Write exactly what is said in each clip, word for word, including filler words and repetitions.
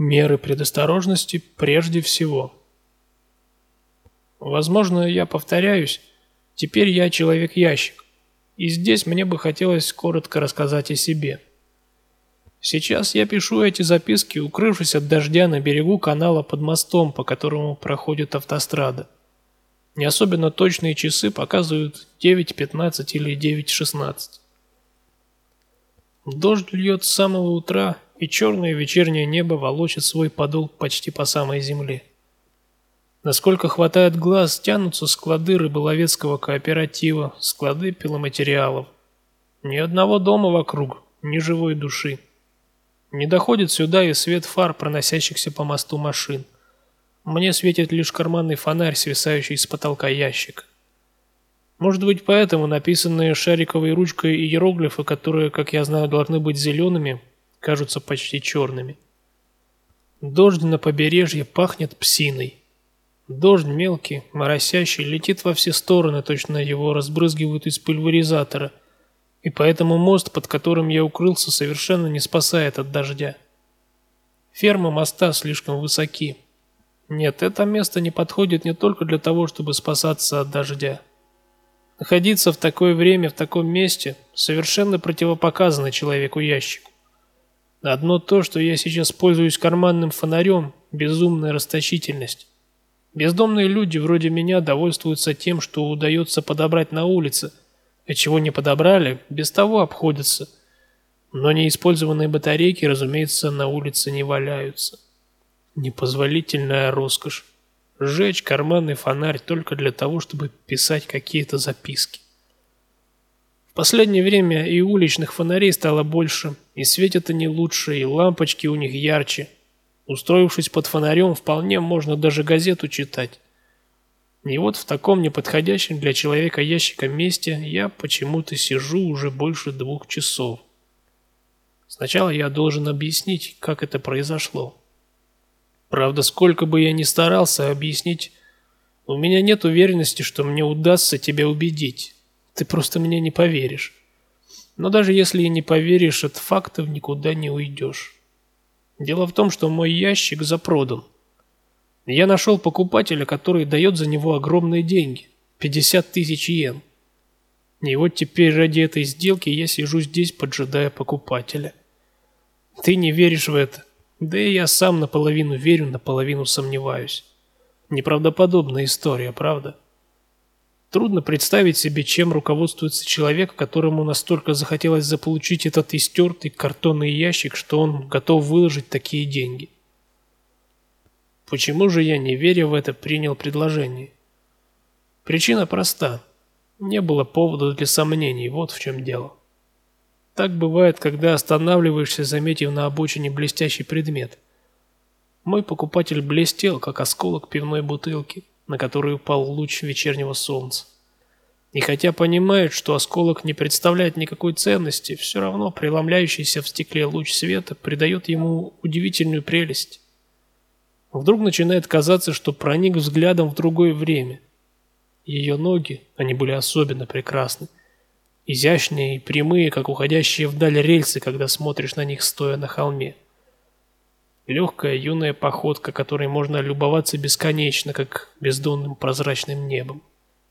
Меры предосторожности прежде всего. Возможно, я повторяюсь, теперь я человек-ящик, и здесь мне бы хотелось коротко рассказать о себе. Сейчас я пишу эти записки, укрывшись от дождя на берегу канала под мостом, по которому проходит автострада. Не особенно точные часы показывают девять пятнадцать или девять шестнадцать. Дождь льет с самого утра, и черное вечернее небо волочит свой подол почти по самой земле. Насколько хватает глаз, тянутся склады рыболовецкого кооператива, склады пиломатериалов. Ни одного дома вокруг, ни живой души. Не доходит сюда и свет фар, проносящихся по мосту машин. Мне светит лишь карманный фонарь, свисающий с потолка ящика. Может быть, поэтому написанные шариковой ручкой иероглифы, которые, как я знаю, должны быть зелеными, кажутся почти черными. Дождь на побережье пахнет псиной. Дождь мелкий, моросящий, летит во все стороны, точно его разбрызгивают из пульверизатора, и поэтому мост, под которым я укрылся, совершенно не спасает от дождя. Фермы моста слишком высоки. Нет, это место не подходит не только для того, чтобы спасаться от дождя. Находиться в такое время в таком месте совершенно противопоказано человеку-ящику. Одно то, что я сейчас пользуюсь карманным фонарем, безумная расточительность. Бездомные люди вроде меня довольствуются тем, что удается подобрать на улице, а чего не подобрали, без того обходятся. Но неиспользованные батарейки, разумеется, на улице не валяются. Непозволительная роскошь. Сжечь карманный фонарь только для того, чтобы писать какие-то записки. В последнее время и уличных фонарей стало больше, и светят они лучше, и лампочки у них ярче. Устроившись под фонарем, вполне можно даже газету читать. И вот в таком неподходящем для человека-ящика месте я почему-то сижу уже больше двух часов. Сначала я должен объяснить, как это произошло. Правда, сколько бы я ни старался объяснить, у меня нет уверенности, что мне удастся тебя убедить. Ты просто мне не поверишь. Но даже если и не поверишь, от фактов никуда не уйдешь. Дело в том, что мой ящик запродан. Я нашел покупателя, который дает за него огромные деньги – пятьдесят тысяч йен. И вот теперь ради этой сделки я сижу здесь, поджидая покупателя. Ты не веришь в это. Да и я сам наполовину верю, наполовину сомневаюсь. Неправдоподобная история, правда? Трудно представить себе, чем руководствуется человек, которому настолько захотелось заполучить этот истертый картонный ящик, что он готов выложить такие деньги. Почему же я, не веря в это, принял предложение? Причина проста. Не было повода для сомнений, вот в чем дело. Так бывает, когда останавливаешься, заметив на обочине блестящий предмет. Мой покупатель блестел, как осколок пивной бутылки, на который упал луч вечернего солнца. И хотя понимает, что осколок не представляет никакой ценности, все равно преломляющийся в стекле луч света придает ему удивительную прелесть. Вдруг начинает казаться, что проник взглядом в другое время. Ее ноги, они были особенно прекрасны. Изящные и прямые, как уходящие вдаль рельсы, когда смотришь на них, стоя на холме. Легкая юная походка, которой можно любоваться бесконечно, как бездонным прозрачным небом.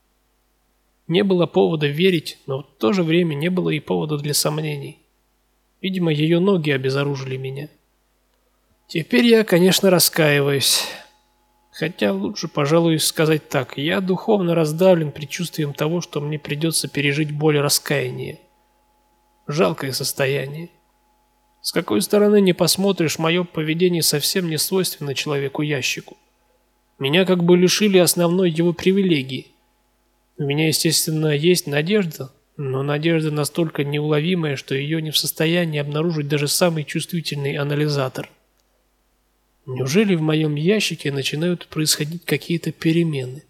Не было повода верить, но в то же время не было и повода для сомнений. Видимо, ее ноги обезоружили меня. Теперь я, конечно, раскаиваюсь. Хотя лучше, пожалуй, сказать так. Я духовно раздавлен предчувствием того, что мне придется пережить боль раскаяния. Жалкое состояние. С какой стороны не посмотришь, мое поведение совсем не свойственно человеку-ящику. Меня как бы лишили основной его привилегии. У меня, естественно, есть надежда, но надежда настолько неуловимая, что ее не в состоянии обнаружить даже самый чувствительный анализатор. Неужели в моем ящике начинают происходить какие-то перемены?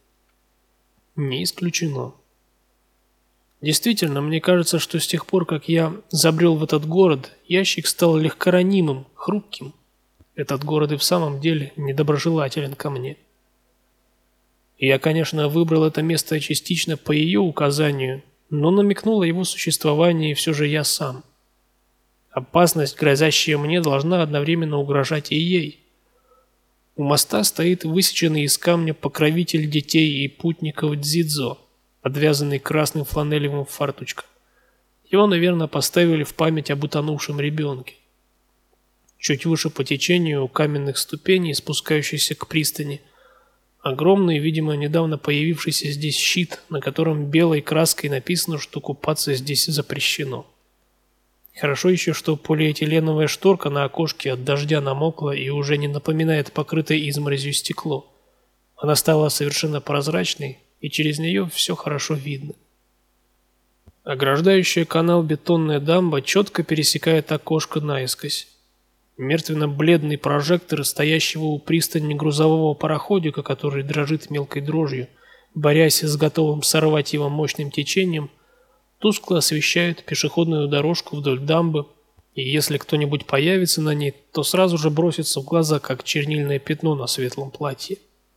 Не исключено. Действительно, мне кажется, что с тех пор, как я забрел в этот город, ящик стал легкоранимым, хрупким. Этот город и в самом деле недоброжелателен ко мне. Я, конечно, выбрал это место частично по ее указанию, но намекнул о его существовании все же я сам. Опасность, грозящая мне, должна одновременно угрожать и ей. У моста стоит высеченный из камня покровитель детей и путников Дзидзо, подвязанный красным фланелевым фарточком. Его, наверное, поставили в память об утонувшем ребенке. Чуть выше по течению у каменных ступеней, спускающихся к пристани, огромный, видимо, недавно появившийся здесь щит, на котором белой краской написано, что купаться здесь запрещено. Хорошо еще, что полиэтиленовая шторка на окошке от дождя намокла и уже не напоминает покрытое изморозью стекло. Она стала совершенно прозрачной, и через нее все хорошо видно. Ограждающая канал бетонная дамба четко пересекает окошко наискось. Мертвенно-бледный прожектор стоящего у пристани грузового пароходика, который дрожит мелкой дрожью, борясь с готовым сорвать его мощным течением, тускло освещает пешеходную дорожку вдоль дамбы, и если кто-нибудь появится на ней, то сразу же бросится в глаза, как чернильное пятно на светлом платье.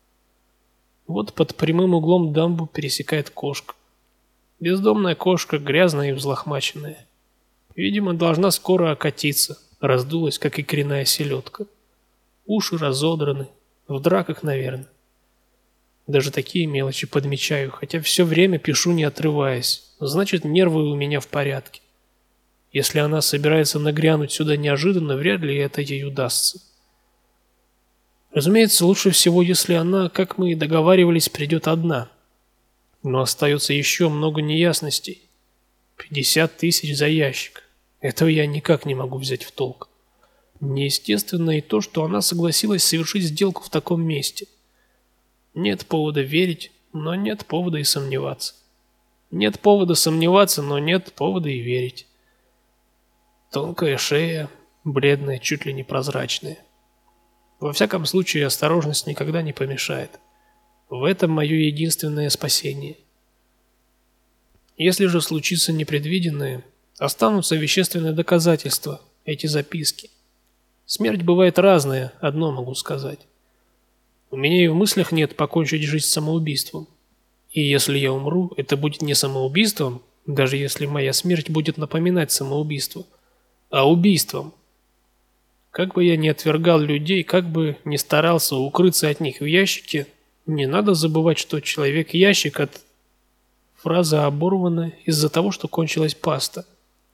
Вот под прямым углом дамбу пересекает кошка. Бездомная кошка, грязная и взлохмаченная. Видимо, должна скоро окатиться, раздулась, как икряная селедка. Уши разодраны, в драках, наверное. Даже такие мелочи подмечаю, хотя все время пишу, не отрываясь. Значит, нервы у меня в порядке. Если она собирается нагрянуть сюда неожиданно, вряд ли это ей удастся. Разумеется, лучше всего, если она, как мы и договаривались, придет одна. Но остается еще много неясностей. пятьдесят тысяч за ящик. Этого я никак не могу взять в толк. Неестественно и то, что она согласилась совершить сделку в таком месте. Нет повода верить, но нет повода и сомневаться. Нет повода сомневаться, но нет повода и верить. Тонкая шея, бледная, чуть ли не прозрачная. Во всяком случае, осторожность никогда не помешает. В этом мое единственное спасение. Если же случится непредвиденное, останутся вещественные доказательства, эти записки. Смерть бывает разная, одно могу сказать. У меня и в мыслях нет покончить жизнь самоубийством. И если я умру, это будет не самоубийством, даже если моя смерть будет напоминать самоубийство, а убийством. Как бы я ни отвергал людей, как бы ни старался укрыться от них в ящике, не надо забывать, что человек-ящик от... Фраза оборвана из-за того, что кончилась паста.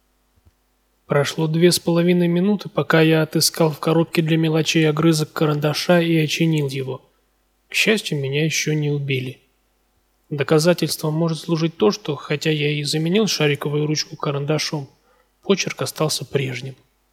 Прошло две с половиной минуты, пока я отыскал в коробке для мелочей огрызок карандаша и очинил его. К счастью, меня еще не убили. Доказательством может служить то, что, хотя я и заменил шариковую ручку карандашом, почерк остался прежним.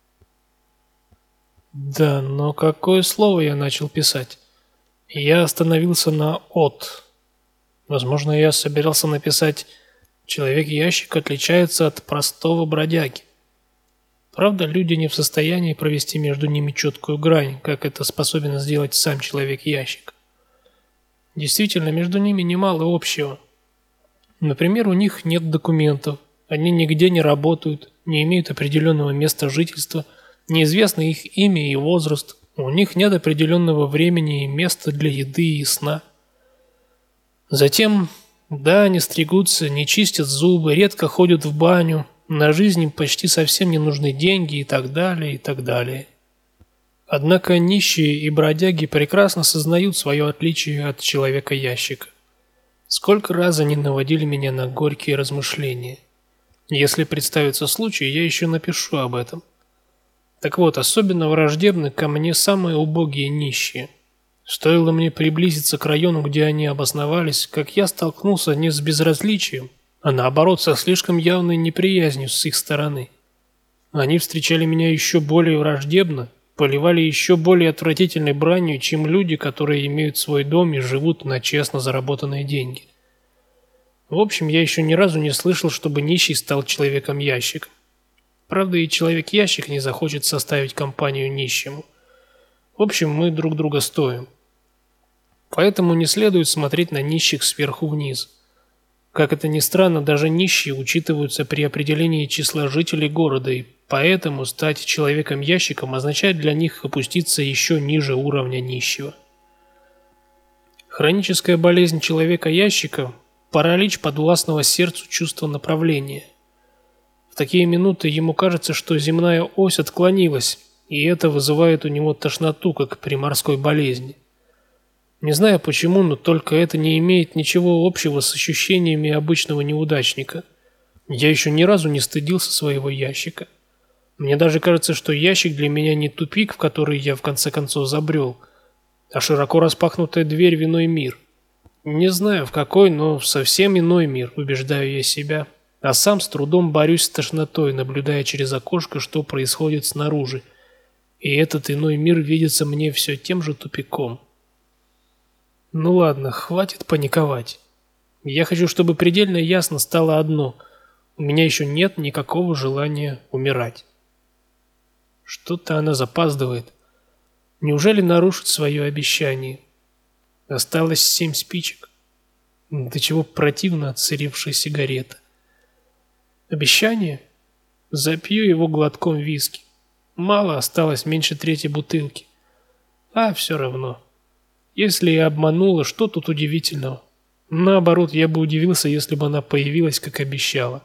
Да, но какое слово я начал писать? Я остановился на «от». Возможно, я собирался написать «Человек-ящик отличается от простого бродяги». Правда, люди не в состоянии провести между ними четкую грань, как это способен сделать сам человек-ящик. Действительно, между ними немало общего. Например, у них нет документов, они нигде не работают, не имеют определенного места жительства, неизвестно их имя и возраст, у них нет определенного времени и места для еды и сна. Затем, да, они стригутся, не чистят зубы, редко ходят в баню, на жизнь им почти совсем не нужны деньги и так далее, и так далее. Однако нищие и бродяги прекрасно сознают свое отличие от человека-ящика. Сколько раз они наводили меня на горькие размышления. Если представится случай, я еще напишу об этом. Так вот, особенно враждебны ко мне самые убогие нищие. Стоило мне приблизиться к району, где они обосновались, как я столкнулся не с безразличием, а наоборот со слишком явной неприязнью с их стороны. Они встречали меня еще более враждебно, поливали еще более отвратительной бранью, чем люди, которые имеют свой дом и живут на честно заработанные деньги. В общем, я еще ни разу не слышал, чтобы нищий стал человеком-ящиком. Правда, и человек-ящик не захочет составить компанию нищему. В общем, мы друг друга стоим. Поэтому не следует смотреть на нищих сверху вниз. Как это ни странно, даже нищие учитываются при определении числа жителей города, и поэтому стать человеком-ящиком означает для них опуститься еще ниже уровня нищего. Хроническая болезнь человека-ящика – паралич подвластного сердцу чувства направления. В такие минуты ему кажется, что земная ось отклонилась, и это вызывает у него тошноту, как при морской болезни. Не знаю почему, но только это не имеет ничего общего с ощущениями обычного неудачника. Я еще ни разу не стыдился своего ящика. Мне даже кажется, что ящик для меня не тупик, в который я в конце концов забрел, а широко распахнутая дверь в иной мир. Не знаю в какой, но в совсем иной мир, убеждаю я себя, а сам с трудом борюсь с тошнотой, наблюдая через окошко, что происходит снаружи. И этот иной мир видится мне все тем же тупиком. Ну ладно, хватит паниковать. Я хочу, чтобы предельно ясно стало одно. У меня еще нет никакого желания умирать. Что-то она запаздывает. Неужели нарушит свое обещание? Осталось семь спичек. До чего противно отсыревшая сигарета. Обещание? Запью его глотком виски. Мало осталось, меньше трети бутылки. А все равно. Если я обманула, что тут удивительного? Наоборот, я бы удивился, если бы она появилась, как обещала.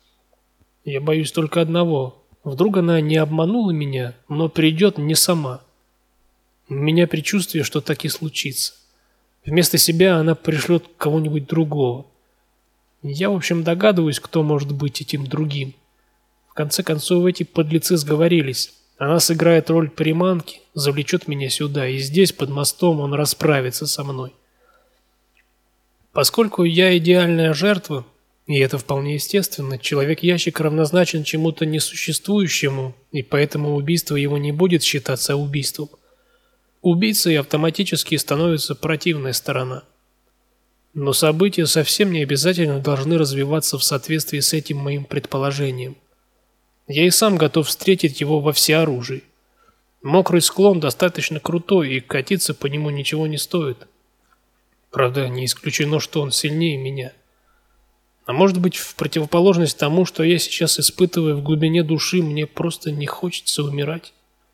Я боюсь только одного. Вдруг она не обманула меня, но придет не сама. У меня предчувствие, что так и случится. Вместо себя она пришлет кого-нибудь другого. Я, в общем, догадываюсь, кто может быть этим другим. В конце концов, эти подлецы сговорились. Она сыграет роль приманки, завлечет меня сюда, и здесь, под мостом, он расправится со мной. Поскольку я идеальная жертва, и это вполне естественно, человек-ящик равнозначен чему-то несуществующему, и поэтому убийство его не будет считаться убийством. Убийцей автоматически становится противная сторона. Но события совсем не обязательно должны развиваться в соответствии с этим моим предположением. Я и сам готов встретить его во всеоружии. Мокрый склон достаточно крутой, и катиться по нему ничего не стоит. Правда, не исключено, что он сильнее меня. А может быть, в противоположность тому, что я сейчас испытываю в глубине души, мне просто не хочется умирать.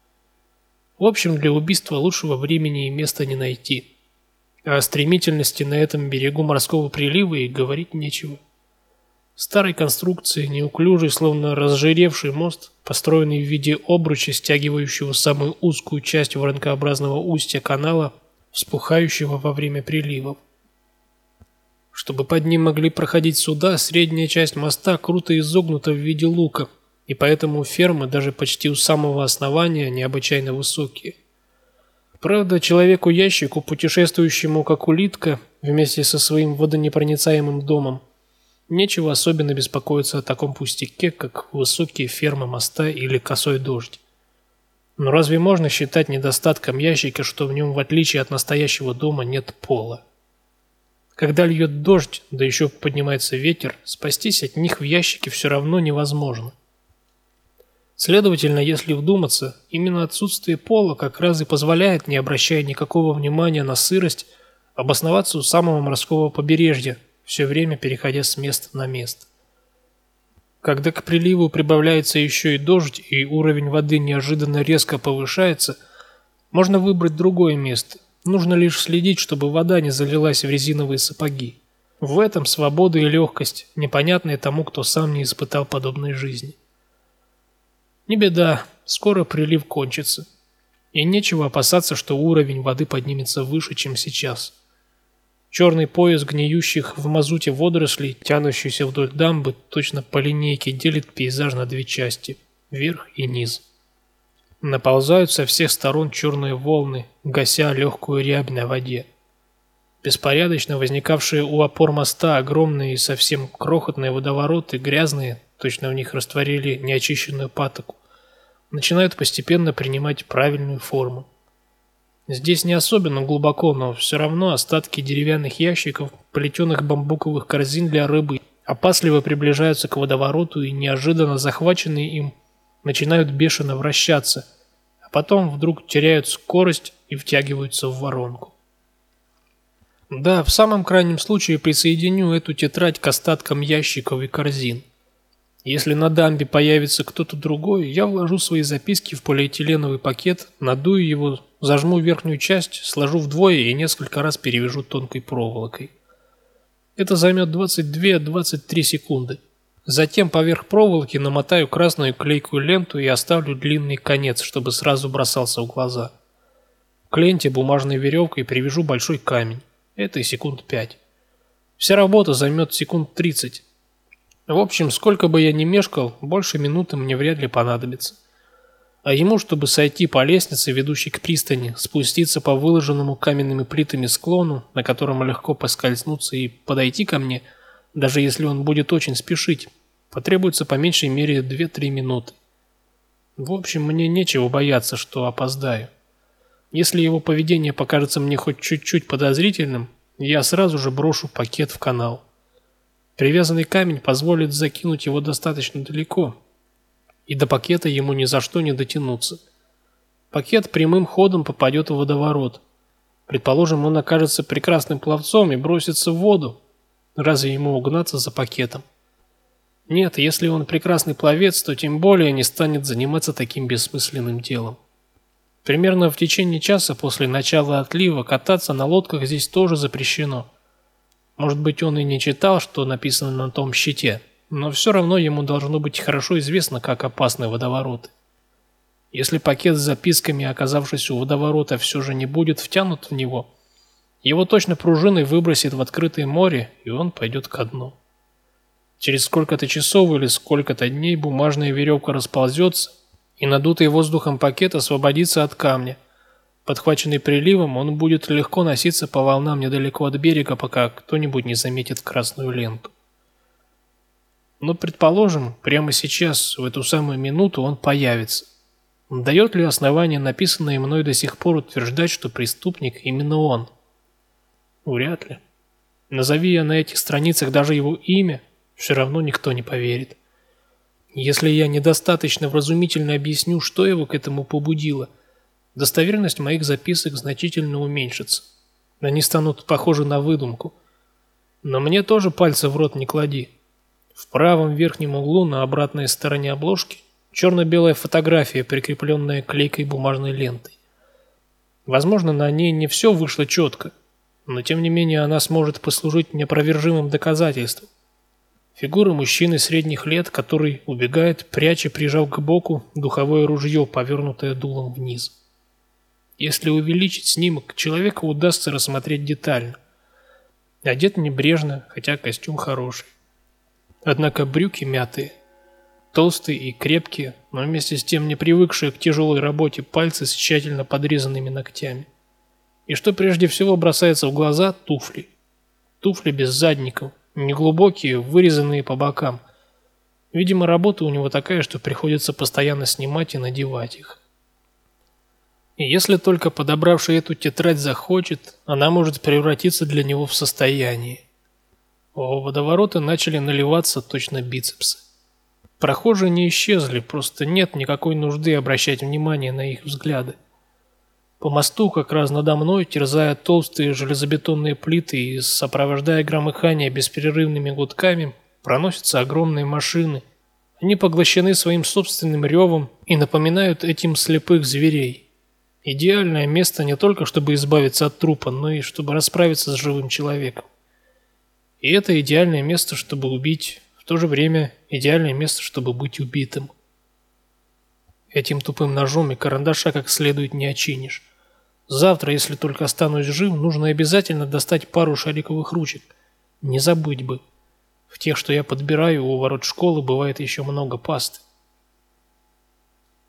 В общем, для убийства лучшего времени и места не найти. А о стремительности на этом берегу морского прилива и говорить нечего. Старой конструкции, неуклюжий, словно разжиревший мост, построенный в виде обруча, стягивающего самую узкую часть воронкообразного устья канала, вспухающего во время приливов. Чтобы под ним могли проходить суда, средняя часть моста круто изогнута в виде лука, и поэтому фермы даже почти у самого основания необычайно высокие. Правда, человеку-ящику, путешествующему как улитка, вместе со своим водонепроницаемым домом, нечего особенно беспокоиться о таком пустяке, как высокие фермы моста или косой дождь. Но разве можно считать недостатком ящика, что в нем, в отличие от настоящего дома, нет пола? Когда льет дождь, да еще поднимается ветер, спастись от них в ящике все равно невозможно. Следовательно, если вдуматься, именно отсутствие пола как раз и позволяет, не обращая никакого внимания на сырость, обосноваться у самого морского побережья, все время переходя с места на место. Когда к приливу прибавляется еще и дождь, и уровень воды неожиданно резко повышается, можно выбрать другое место. Нужно лишь следить, чтобы вода не залилась в резиновые сапоги. В этом свобода и легкость, непонятные тому, кто сам не испытал подобной жизни. Не беда, скоро прилив кончится. И нечего опасаться, что уровень воды поднимется выше, чем сейчас. Черный пояс гниющих в мазуте водорослей, тянущийся вдоль дамбы, точно по линейке делит пейзаж на две части – верх и низ. Наползают со всех сторон черные волны, гася легкую рябь на воде. Беспорядочно возникавшие у опор моста огромные и совсем крохотные водовороты, грязные, точно в них растворили неочищенную патоку, начинают постепенно принимать правильную форму. Здесь не особенно глубоко, но все равно остатки деревянных ящиков, плетеных бамбуковых корзин для рыбы, опасливо приближаются к водовороту и, неожиданно захваченные им, начинают бешено вращаться, а потом вдруг теряют скорость и втягиваются в воронку. Да, в самом крайнем случае присоединю эту тетрадь к остаткам ящиков и корзин. Если на дамбе появится кто-то другой, я вложу свои записки в полиэтиленовый пакет, надую его, зажму верхнюю часть, сложу вдвое и несколько раз перевяжу тонкой проволокой. Это займет двадцать две - двадцать три секунды. Затем поверх проволоки намотаю красную клейкую ленту и оставлю длинный конец, чтобы сразу бросался в глаза. к ленте бумажной веревкой привяжу большой камень. Это и секунд пять. Вся работа займет секунд тридцать. В общем, сколько бы я ни мешкал, больше минуты мне вряд ли понадобится. А ему, чтобы сойти по лестнице, ведущей к пристани, спуститься по выложенному каменными плитами склону, на котором легко поскользнуться, и подойти ко мне, даже если он будет очень спешить, потребуется по меньшей мере две-три минуты. В общем, мне нечего бояться, что опоздаю. Если его поведение покажется мне хоть чуть-чуть подозрительным, я сразу же брошу пакет в канал. Привязанный камень позволит закинуть его достаточно далеко, и до пакета ему ни за что не дотянуться. Пакет прямым ходом попадет в водоворот. Предположим, он окажется прекрасным пловцом и бросится в воду. Разве ему угнаться за пакетом? Нет, если он прекрасный пловец, то тем более не станет заниматься таким бессмысленным делом. Примерно в течение часа после начала отлива кататься на лодках здесь тоже запрещено. Может быть, он и не читал, что написано на том щите, но все равно ему должно быть хорошо известно, как опасны водовороты. Если пакет с записками, оказавшись у водоворота, все же не будет втянут в него, его точно пружиной выбросит в открытое море, и он пойдет ко дну. Через сколько-то часов или сколько-то дней бумажная веревка расползется, и надутый воздухом пакет освободится от камня. Подхваченный приливом, он будет легко носиться по волнам недалеко от берега, пока кто-нибудь не заметит красную ленту. Но, предположим, прямо сейчас, в эту самую минуту, он появится. Дает ли основание написанное мной до сих пор утверждать, что преступник именно он? Вряд ли. Назови я на этих страницах даже его имя, все равно никто не поверит. Если я недостаточно вразумительно объясню, что его к этому побудило, достоверность моих записок значительно уменьшится. Они станут похожи на выдумку. Но мне тоже пальцы в рот не клади. В правом верхнем углу на обратной стороне обложки черно-белая фотография, прикрепленная клейкой бумажной лентой. Возможно, на ней не все вышло четко, но тем не менее она сможет послужить неопровержимым доказательством. Фигура мужчины средних лет, который убегает, пряча, прижав к боку, духовое ружье, повернутое дулом вниз. Если увеличить снимок, человека удастся рассмотреть детально. Одет небрежно, хотя костюм хороший. Однако брюки мятые, толстые и крепкие, но вместе с тем не привыкшие к тяжелой работе пальцы с тщательно подрезанными ногтями. И что прежде всего бросается в глаза – туфли. Туфли без задников, неглубокие, вырезанные по бокам. Видимо, работа у него такая, что приходится постоянно снимать и надевать их. И если только подобравший эту тетрадь захочет, она может превратиться для него в состояние. О, водовороты начали наливаться точно бицепсы. Прохожие не исчезли, просто нет никакой нужды обращать внимание на их взгляды. По мосту, как раз надо мной, терзая толстые железобетонные плиты и сопровождая громыхание бесперерывными гудками, проносятся огромные машины. Они поглощены своим собственным ревом и напоминают этим слепых зверей. Идеальное место не только чтобы избавиться от трупа, но и чтобы расправиться с живым человеком. И это идеальное место, чтобы убить, в то же время идеальное место, чтобы быть убитым. Этим тупым ножом и карандаша как следует не очинишь. Завтра, если только останусь жив, нужно обязательно достать пару шариковых ручек. Не забыть бы. В тех, что я подбираю у ворот школы, бывает еще много пасты.